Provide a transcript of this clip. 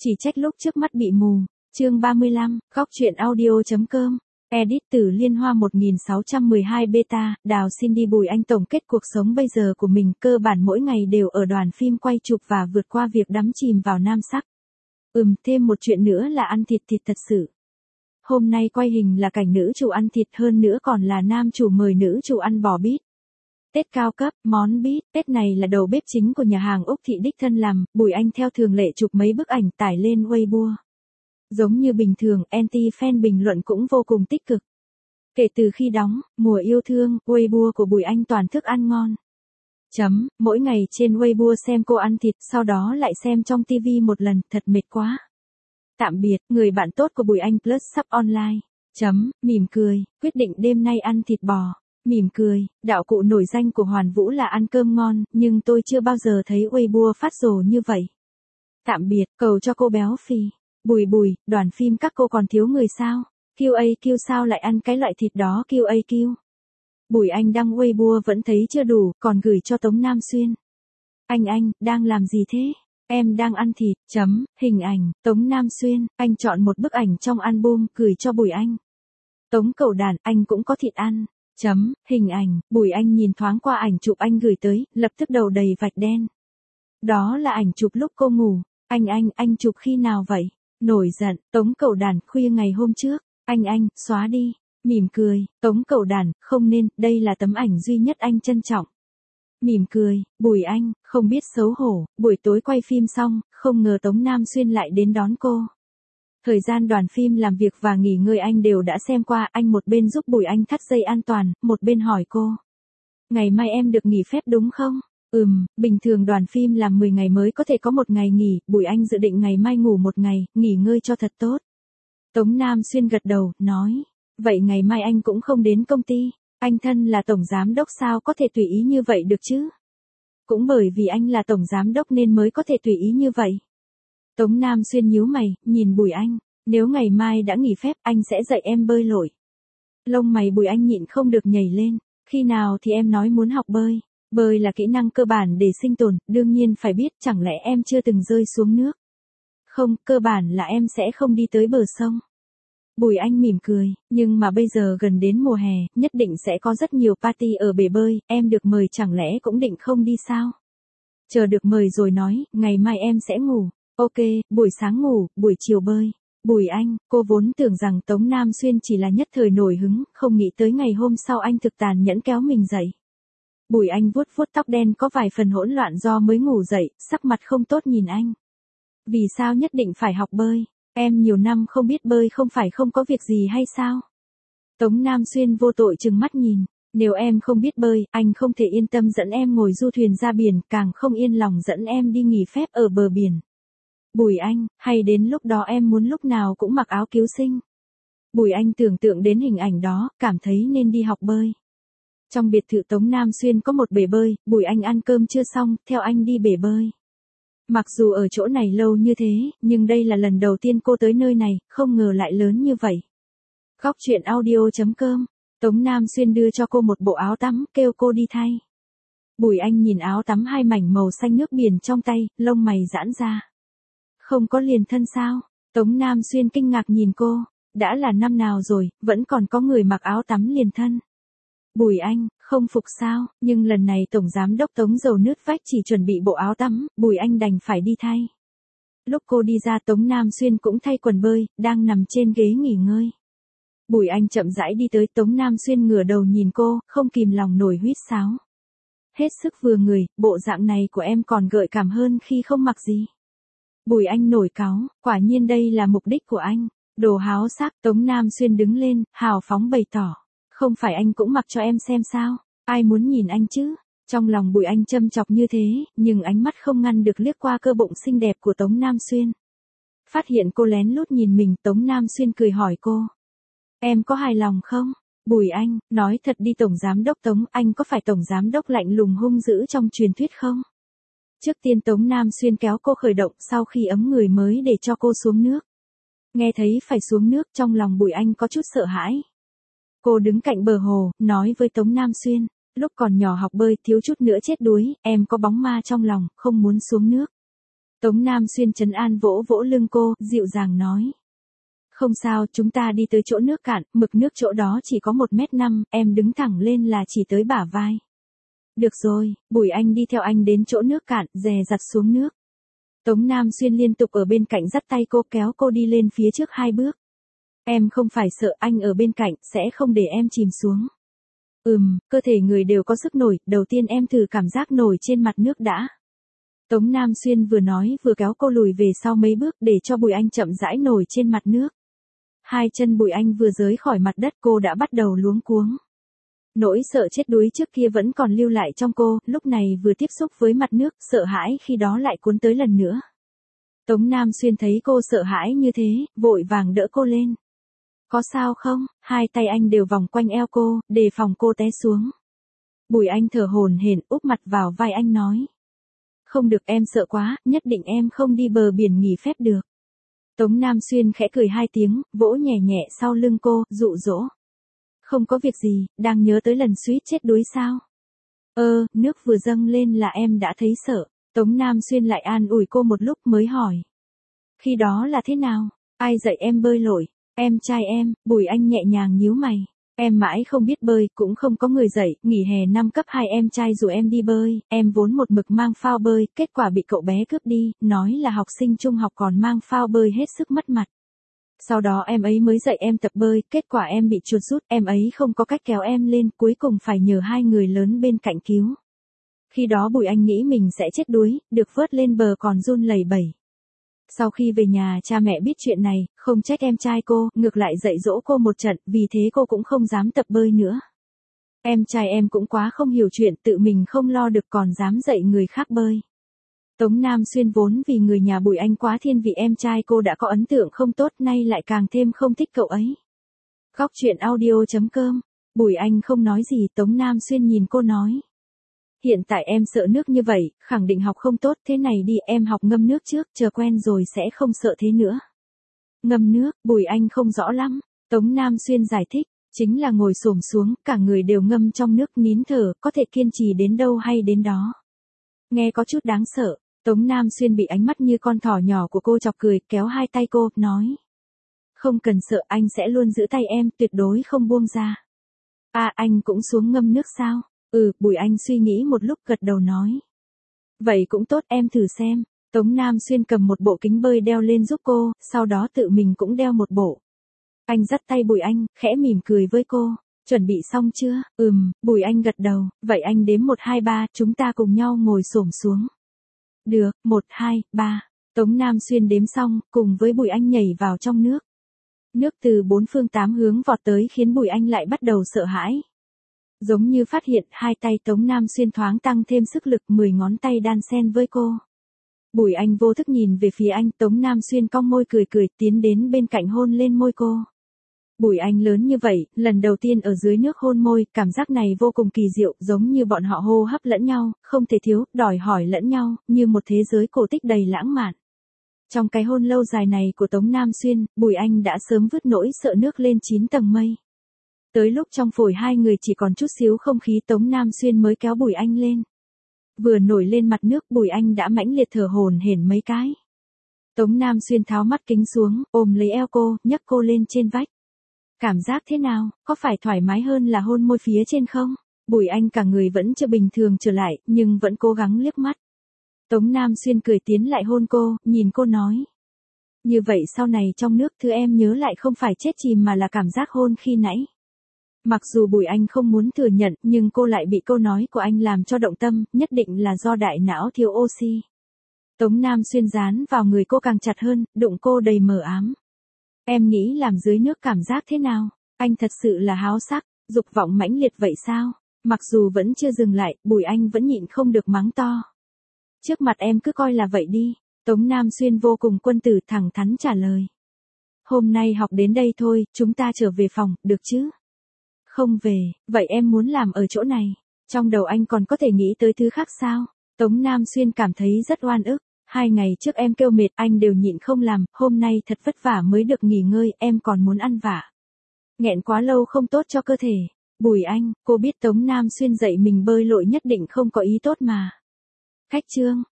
Chỉ trách lúc trước mắt bị mù. Chương 35, góc truyện audio.com. Edit từ Liên Hoa 1612 beta, Đào Cindy Bùi Anh tổng kết cuộc sống bây giờ của mình, cơ bản mỗi ngày đều ở đoàn phim quay chụp và vượt qua việc đắm chìm vào nam sắc. Thêm một chuyện nữa là ăn thịt thật sự. Hôm nay quay hình là cảnh nữ chủ ăn thịt, hơn nữa còn là nam chủ mời nữ chủ ăn bò bít tết cao cấp, món bít tết này là đầu bếp chính của nhà hàng Úc Thị đích thân làm. Bùi Anh theo thường lệ chụp mấy bức ảnh tải lên Weibo. Giống như bình thường, anti-fan bình luận cũng vô cùng tích cực. Kể từ khi đóng Mùa Yêu Thương, Weibo của Bùi Anh toàn thức ăn ngon. Mỗi ngày trên Weibo xem cô ăn thịt, sau đó lại xem trong TV một lần, thật mệt quá. Tạm biệt, người bạn tốt của Bùi Anh Plus sắp online. Mỉm cười, quyết định đêm nay ăn thịt bò. Mỉm cười, đạo cụ nổi danh của Hoàn Vũ là ăn cơm ngon, nhưng tôi chưa bao giờ thấy Weibo phát rồ như vậy. Tạm biệt, cầu cho cô béo phì. Bùi, đoàn phim các cô còn thiếu người sao? QAQ sao lại ăn cái loại thịt đó QAQ? Bùi Anh đăng Weibo vẫn thấy chưa đủ, còn gửi cho Tống Nam Xuyên. Anh, đang làm gì thế? Em đang ăn thịt. Hình ảnh, Tống Nam Xuyên, anh chọn một bức ảnh trong album, gửi cho Bùi Anh. Tống Cẩu Đản, anh cũng có thịt ăn. Hình ảnh, Bùi Anh nhìn thoáng qua ảnh chụp anh gửi tới, lập tức đầu đầy vạch đen. Đó là ảnh chụp lúc cô ngủ. Anh chụp khi nào vậy? Nổi giận, Tống Cẩu Đản, khuya ngày hôm trước. Anh, xóa đi. Mỉm cười, Tống Cẩu Đản, không nên, đây là tấm ảnh duy nhất anh trân trọng. Mỉm cười, Bùi Anh, không biết xấu hổ, buổi tối quay phim xong, không ngờ Tống Nam Xuyên lại đến đón cô. Thời gian đoàn phim làm việc và nghỉ ngơi anh đều đã xem qua, anh một bên giúp Bùi Anh thắt dây an toàn, một bên hỏi cô. Ngày mai em được nghỉ phép đúng không? Bình thường đoàn phim làm 10 ngày mới có thể có một ngày nghỉ, Bùi Anh dự định ngày mai ngủ một ngày, nghỉ ngơi cho thật tốt. Tống Nam Xuyên gật đầu, nói, vậy ngày mai anh cũng không đến công ty, anh thân là tổng giám đốc sao có thể tùy ý như vậy được chứ? Cũng bởi vì anh là tổng giám đốc nên mới có thể tùy ý như vậy. Tống Nam Xuyên nhíu mày, nhìn Bùi Anh, nếu ngày mai đã nghỉ phép, anh sẽ dạy em bơi lội. Lông mày Bùi Anh nhịn không được nhảy lên, khi nào thì em nói muốn học bơi? Bơi là kỹ năng cơ bản để sinh tồn, đương nhiên phải biết, chẳng lẽ em chưa từng rơi xuống nước? Không, cơ bản là em sẽ không đi tới bờ sông. Bùi Anh mỉm cười, nhưng mà bây giờ gần đến mùa hè, nhất định sẽ có rất nhiều party ở bể bơi, em được mời chẳng lẽ cũng định không đi sao? Chờ được mời rồi nói, ngày mai em sẽ ngủ. Ok, buổi sáng ngủ, buổi chiều bơi. Bùi Anh, cô vốn tưởng rằng Tống Nam Xuyên chỉ là nhất thời nổi hứng, không nghĩ tới ngày hôm sau anh thực tàn nhẫn kéo mình dậy. Bùi Anh vuốt tóc đen có vài phần hỗn loạn do mới ngủ dậy, sắc mặt không tốt nhìn anh. Vì sao nhất định phải học bơi? Em nhiều năm không biết bơi không phải không có việc gì hay sao? Tống Nam Xuyên vô tội trừng mắt nhìn. Nếu em không biết bơi, anh không thể yên tâm dẫn em ngồi du thuyền ra biển, càng không yên lòng dẫn em đi nghỉ phép ở bờ biển. Bùi Anh, hay đến lúc đó em muốn lúc nào cũng mặc áo cứu sinh. Bùi Anh tưởng tượng đến hình ảnh đó, cảm thấy nên đi học bơi. Trong biệt thự Tống Nam Xuyên có một bể bơi, Bùi Anh ăn cơm chưa xong, theo anh đi bể bơi. Mặc dù ở chỗ này lâu như thế, nhưng đây là lần đầu tiên cô tới nơi này, không ngờ lại lớn như vậy. Góc truyện audio.com. Tống Nam Xuyên đưa cho cô một bộ áo tắm, kêu cô đi thay. Bùi Anh nhìn áo tắm hai mảnh màu xanh nước biển trong tay, lông mày giãn ra. Không có liền thân sao? Tống Nam Xuyên kinh ngạc nhìn cô, đã là năm nào rồi, vẫn còn có người mặc áo tắm liền thân. Bùi Anh, không phục sao, nhưng lần này Tổng Giám đốc Tống dầu nứt vách chỉ chuẩn bị bộ áo tắm, Bùi Anh đành phải đi thay. Lúc cô đi ra Tống Nam Xuyên cũng thay quần bơi, đang nằm trên ghế nghỉ ngơi. Bùi Anh chậm rãi đi tới, Tống Nam Xuyên ngửa đầu nhìn cô, không kìm lòng nổi huýt sáo. Hết sức vừa người, bộ dạng này của em còn gợi cảm hơn khi không mặc gì. Bùi Anh nổi cáu, quả nhiên đây là mục đích của anh. Đồ háo sắc, Tống Nam Xuyên đứng lên, hào phóng bày tỏ. Không phải anh cũng mặc cho em xem sao? Ai muốn nhìn anh chứ? Trong lòng Bùi Anh châm chọc như thế, nhưng ánh mắt không ngăn được liếc qua cơ bụng xinh đẹp của Tống Nam Xuyên. Phát hiện cô lén lút nhìn mình, Tống Nam Xuyên cười hỏi cô. Em có hài lòng không? Bùi Anh, nói thật đi Tổng Giám đốc Tống, anh có phải Tổng Giám đốc lạnh lùng hung dữ trong truyền thuyết không? Trước tiên Tống Nam Xuyên kéo cô khởi động, sau khi ấm người mới để cho cô xuống nước. Nghe thấy phải xuống nước, trong lòng Bùi Anh có chút sợ hãi. Cô đứng cạnh bờ hồ, nói với Tống Nam Xuyên, lúc còn nhỏ học bơi thiếu chút nữa chết đuối, em có bóng ma trong lòng, không muốn xuống nước. Tống Nam Xuyên trấn an vỗ vỗ lưng cô, dịu dàng nói. Không sao, chúng ta đi tới chỗ nước cạn, mực nước chỗ đó chỉ có 1m5, em đứng thẳng lên là chỉ tới bả vai. Được rồi, Bùi Anh đi theo anh đến chỗ nước cạn, dè dặt xuống nước. Tống Nam Xuyên liên tục ở bên cạnh dắt tay cô kéo cô đi lên phía trước 2 bước. Em không phải sợ, anh ở bên cạnh, sẽ không để em chìm xuống. Cơ thể người đều có sức nổi, đầu tiên em thử cảm giác nổi trên mặt nước đã. Tống Nam Xuyên vừa nói vừa kéo cô lùi về sau mấy bước để cho Bùi Anh chậm rãi nổi trên mặt nước. 2 chân Bùi Anh vừa rời khỏi mặt đất cô đã bắt đầu luống cuống. Nỗi sợ chết đuối trước kia vẫn còn lưu lại trong cô, lúc này vừa tiếp xúc với mặt nước, sợ hãi khi đó lại cuốn tới lần nữa. Tống Nam Xuyên thấy cô sợ hãi như thế, vội vàng đỡ cô lên. Có sao không? 2 tay anh đều vòng quanh eo cô, đề phòng cô té xuống. Bùi Anh thở hổn hển úp mặt vào vai anh nói. Không được, em sợ quá, nhất định em không đi bờ biển nghỉ phép được. Tống Nam Xuyên khẽ cười 2 tiếng, vỗ nhẹ nhẹ sau lưng cô, dụ dỗ. Không có việc gì, đang nhớ tới lần suýt chết đuối sao? Nước vừa dâng lên là em đã thấy sợ. Tống Nam Xuyên lại an ủi cô một lúc mới hỏi. Khi đó là thế nào? Ai dạy em bơi lội? Em trai em. Bùi Anh nhẹ nhàng nhíu mày. Em mãi không biết bơi, cũng không có người dạy, nghỉ hè năm cấp 2 em trai rủ em đi bơi, em vốn một mực mang phao bơi, kết quả bị cậu bé cướp đi, nói là học sinh trung học còn mang phao bơi hết sức mất mặt. Sau đó em ấy mới dạy em tập bơi, kết quả em bị chuột rút, em ấy không có cách kéo em lên, cuối cùng phải nhờ 2 người lớn bên cạnh cứu. Khi đó Bùi Anh nghĩ mình sẽ chết đuối, được vớt lên bờ còn run lẩy bẩy. Sau khi về nhà cha mẹ biết chuyện này, không trách em trai cô, ngược lại dạy dỗ cô một trận, vì thế cô cũng không dám tập bơi nữa. Em trai em cũng quá không hiểu chuyện, tự mình không lo được còn dám dạy người khác bơi. Tống Nam Xuyên vốn vì người nhà Bùi Anh quá thiên vị em trai cô đã có ấn tượng không tốt, nay lại càng thêm không thích cậu ấy. Góc truyện audio.com. Bùi Anh không nói gì, Tống Nam Xuyên nhìn cô nói. Hiện tại em sợ nước như vậy, khẳng định học không tốt, thế này đi, em học ngâm nước trước, chờ quen rồi sẽ không sợ thế nữa. Ngâm nước, Bùi Anh không rõ lắm. Tống Nam Xuyên giải thích, chính là ngồi xổm xuống, cả người đều ngâm trong nước nín thở, có thể kiên trì đến đâu hay đến đó. Nghe có chút đáng sợ, Tống Nam Xuyên bị ánh mắt như con thỏ nhỏ của cô chọc cười, kéo 2 tay cô, nói. Không cần sợ, anh sẽ luôn giữ tay em, tuyệt đối không buông ra. Anh cũng xuống ngâm nước sao? Bùi Anh suy nghĩ một lúc gật đầu nói. Vậy cũng tốt, em thử xem. Tống Nam Xuyên cầm một bộ kính bơi đeo lên giúp cô, sau đó tự mình cũng đeo một bộ. Anh dắt tay Bùi Anh, khẽ mỉm cười với cô. Chuẩn bị xong chưa? Bùi Anh gật đầu, vậy anh đếm 1 2 3, chúng ta cùng nhau ngồi xổm xuống. Được, 1 2 3. Tống Nam Xuyên đếm xong, cùng với Bùi Anh nhảy vào trong nước. Nước từ 4 phương 8 hướng vọt tới khiến Bùi Anh lại bắt đầu sợ hãi. Giống như phát hiện, 2 tay Tống Nam Xuyên thoáng tăng thêm sức lực, 10 ngón tay đan xen với cô. Bùi Anh vô thức nhìn về phía anh, Tống Nam Xuyên cong môi cười cười, tiến đến bên cạnh hôn lên môi cô. Bùi Anh lớn như vậy, lần đầu tiên ở dưới nước hôn môi, cảm giác này vô cùng kỳ diệu, giống như bọn họ hô hấp lẫn nhau, không thể thiếu, đòi hỏi lẫn nhau, như một thế giới cổ tích đầy lãng mạn. Trong cái hôn lâu dài này của Tống Nam Xuyên, Bùi Anh đã sớm vứt nỗi sợ nước lên 9 tầng mây. Tới lúc trong phổi 2 người chỉ còn chút xíu không khí, Tống Nam Xuyên mới kéo Bùi Anh lên. Vừa nổi lên mặt nước, Bùi Anh đã mãnh liệt thở hổn hển mấy cái. Tống Nam Xuyên tháo mắt kính xuống, ôm lấy eo cô, nhấc cô lên trên vách. Cảm giác thế nào, có phải thoải mái hơn là hôn môi phía trên không? Bùi Anh cả người vẫn chưa bình thường trở lại, nhưng vẫn cố gắng liếc mắt. Tống Nam Xuyên cười tiến lại hôn cô, nhìn cô nói. Như vậy sau này trong nước thứ em nhớ lại không phải chết chìm mà là cảm giác hôn khi nãy. Mặc dù Bùi Anh không muốn thừa nhận, nhưng cô lại bị câu nói của anh làm cho động tâm, nhất định là do đại não thiếu oxy. Tống Nam Xuyên dán vào người cô càng chặt hơn, đụng cô đầy mờ ám. Em nghĩ làm dưới nước cảm giác thế nào? Anh thật sự là háo sắc, dục vọng mãnh liệt vậy sao? Mặc dù vẫn chưa dừng lại, Bùi Anh vẫn nhịn không được mắng to. Trước mặt em cứ coi là vậy đi. Tống Nam Xuyên vô cùng quân tử thẳng thắn trả lời. Hôm nay học đến đây thôi, chúng ta trở về phòng, được chứ? Không về, vậy em muốn làm ở chỗ này. Trong đầu anh còn có thể nghĩ tới thứ khác sao? Tống Nam Xuyên cảm thấy rất oan ức. 2 ngày trước em kêu mệt, anh đều nhịn không làm, hôm nay thật vất vả mới được nghỉ ngơi, em còn muốn ăn vạ. Nghẹn quá lâu không tốt cho cơ thể. Bùi Anh, cô biết Tống Nam Xuyên dạy mình bơi lội nhất định không có ý tốt mà. Khách trương,